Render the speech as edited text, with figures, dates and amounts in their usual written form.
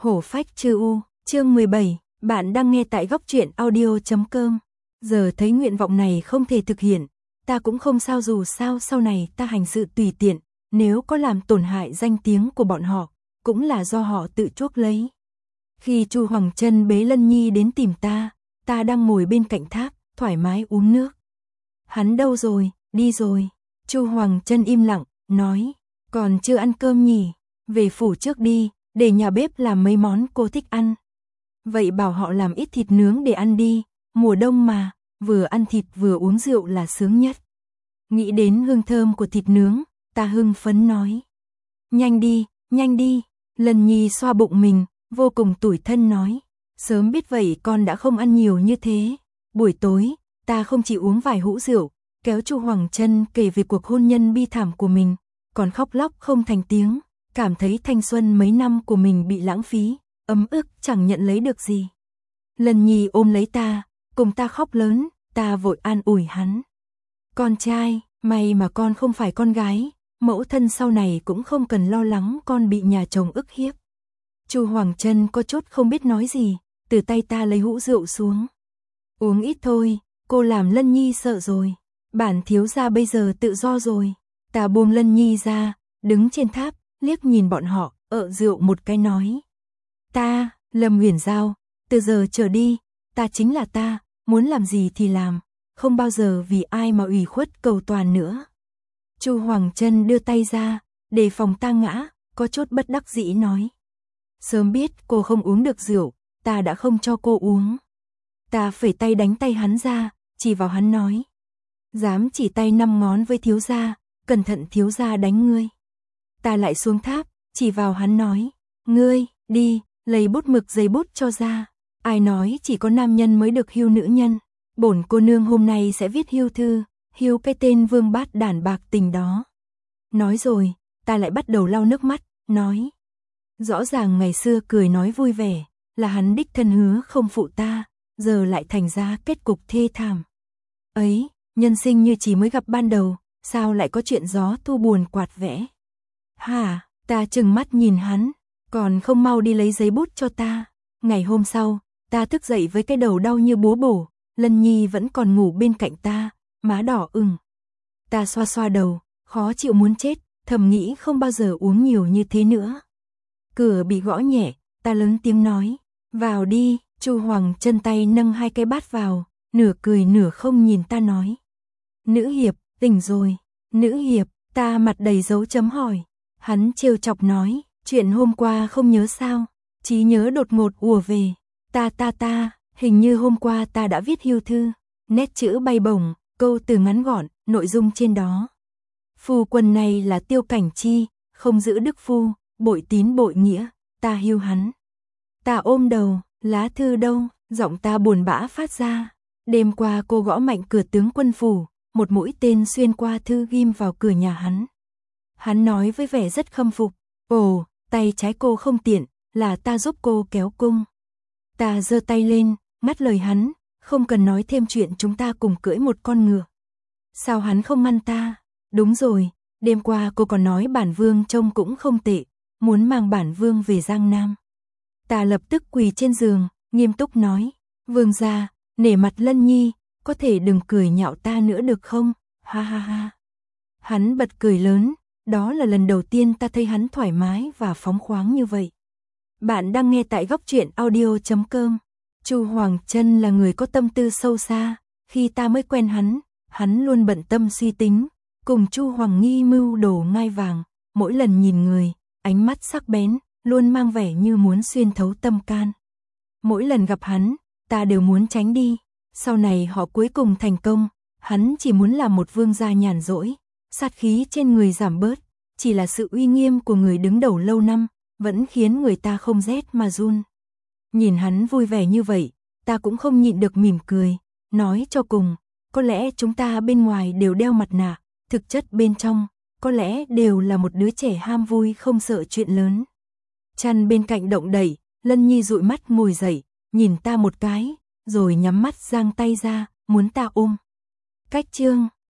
Hổ phách chư u, chương 17, bạn đang nghe tại góc truyện audio.com. Giờ thấy nguyện vọng này không thể thực hiện, ta cũng không sao, dù sao sau này ta hành sự tùy tiện, nếu có làm tổn hại danh tiếng của bọn họ, cũng là do họ tự chuốc lấy. Khi Chu Hoàng Chân bế Lân Nhi đến tìm ta đang ngồi bên cạnh tháp, thoải mái uống nước. Hắn đâu rồi, đi rồi. Chu Hoàng Chân im lặng, nói, còn chưa ăn cơm nhỉ, về phủ trước đi, để nhà bếp làm mấy món cô thích ăn. Vậy bảo họ làm ít thịt nướng để ăn đi, mùa đông mà, vừa ăn thịt vừa uống rượu là sướng nhất. Nghĩ đến hương thơm của thịt nướng, ta hưng phấn nói. Nhanh đi, Lân Nhi xoa bụng mình, vô cùng tủi thân nói. Sớm biết vậy con đã không ăn nhiều như thế. Buổi tối, ta không chỉ uống vài hũ rượu, kéo Chu Hoàng Chân kể về cuộc hôn nhân bi thảm của mình, còn khóc lóc không thành tiếng, cảm thấy thanh xuân mấy năm của mình bị lãng phí, ấm ức chẳng nhận lấy được gì. Lân Nhi ôm lấy ta, cùng ta khóc lớn, ta vội an ủi hắn. Con trai, may mà con không phải con gái, mẫu thân sau này cũng không cần lo lắng con bị nhà chồng ức hiếp. Chu Hoàng Chân có chút không biết nói gì, từ tay ta lấy hũ rượu xuống. Uống ít thôi, cô làm Lân Nhi sợ rồi. Bản thiếu gia bây giờ tự do rồi. Ta buông Lân Nhi ra, đứng trên tháp, liếc nhìn bọn họ, rượu một cái nói. Ta, Lâm Huyền Giao, từ giờ trở đi, ta chính là ta, muốn làm gì thì làm, không bao giờ vì ai mà ủy khuất cầu toàn nữa. Chu Hoàng Chân đưa tay ra, đề phòng ta ngã, có chút bất đắc dĩ nói. Sớm biết cô không uống được rượu, ta đã không cho cô uống. Ta phẩy tay đánh tay hắn ra, chỉ vào hắn nói. Dám chỉ tay 5 ngón với thiếu gia, cẩn thận thiếu gia đánh ngươi. Ta lại xuống tháp, chỉ vào hắn nói. Ngươi, đi, lấy bút mực giấy bút cho ra. Ai nói chỉ có nam nhân mới được hưu nữ nhân. Bổn cô nương hôm nay sẽ viết hưu thư, hưu cái tên vương bát đản bạc tình đó. Nói rồi, ta lại bắt đầu lau nước mắt, nói. Rõ ràng ngày xưa cười nói vui vẻ, là hắn đích thân hứa không phụ ta, giờ lại thành ra kết cục thê thảm. Ấy, nhân sinh như chỉ mới gặp ban đầu, sao lại có chuyện gió thu buồn quạt vẽ. Hả, ta trừng mắt nhìn hắn, còn không mau đi lấy giấy bút cho ta. Ngày hôm sau, ta thức dậy với cái đầu đau như búa bổ, Lân Nhi vẫn còn ngủ bên cạnh ta, má đỏ ửng. Ta xoa xoa đầu, khó chịu muốn chết, thầm nghĩ không bao giờ uống nhiều như thế nữa. Cửa bị gõ nhẹ, ta lớn tiếng nói, vào đi. Chu Hoàng Chân tay nâng 2 cái bát vào, nửa cười nửa không nhìn ta nói. Nữ hiệp, tỉnh rồi. Nữ hiệp, ta mặt đầy dấu chấm hỏi. Hắn trêu chọc nói, chuyện hôm qua không nhớ sao, trí nhớ đột ngột ùa về. Ta, hình như hôm qua ta đã viết hưu thư. Nét chữ bay bổng, câu từ ngắn gọn, nội dung trên đó. Phu quân này là Tiêu Cảnh Chi, không giữ đức phu, bội tín bội nghĩa, ta hưu hắn. Ta ôm đầu, lá thư đâu, giọng ta buồn bã phát ra. Đêm qua cô gõ mạnh cửa tướng quân phủ, một mũi tên xuyên qua thư ghim vào cửa nhà hắn. Hắn nói với vẻ rất khâm phục, ồ, tay trái cô không tiện, là ta giúp cô kéo cung. Ta giơ tay lên, ngắt lời hắn, không cần nói thêm chuyện chúng ta cùng cưỡi một con ngựa. Sao hắn không ngăn ta? Đúng rồi, đêm qua cô còn nói bản vương trông cũng không tệ, muốn mang bản vương về Giang Nam. Ta lập tức quỳ trên giường, nghiêm túc nói, vương gia, nể mặt Lân Nhi, có thể đừng cười nhạo ta nữa được không? Ha ha ha. Hắn bật cười lớn, đó là lần đầu tiên ta thấy hắn thoải mái và phóng khoáng như vậy. Bạn đang nghe tại góc truyện audio.com. Chu Hoàng Chân là người có tâm tư sâu xa, khi ta mới quen hắn luôn bận tâm suy tính, cùng Chu Hoàng Nghi mưu đồ ngai vàng, mỗi lần nhìn người, ánh mắt sắc bén, luôn mang vẻ như muốn xuyên thấu tâm can. Mỗi lần gặp hắn, ta đều muốn tránh đi, sau này họ cuối cùng thành công, hắn chỉ muốn là một vương gia nhàn rỗi, sát khí trên người giảm bớt, chỉ là sự uy nghiêm của người đứng đầu lâu năm, vẫn khiến người ta không rét mà run. Nhìn hắn vui vẻ như vậy, ta cũng không nhịn được mỉm cười, nói cho cùng, có lẽ chúng ta bên ngoài đều đeo mặt nạ, thực chất bên trong, có lẽ đều là một đứa trẻ ham vui không sợ chuyện lớn. Chăn bên cạnh động đẩy, Lân Nhi dụi mắt ngồi dậy, nhìn ta một cái, rồi nhắm mắt giang tay ra, muốn ta ôm. Cách chương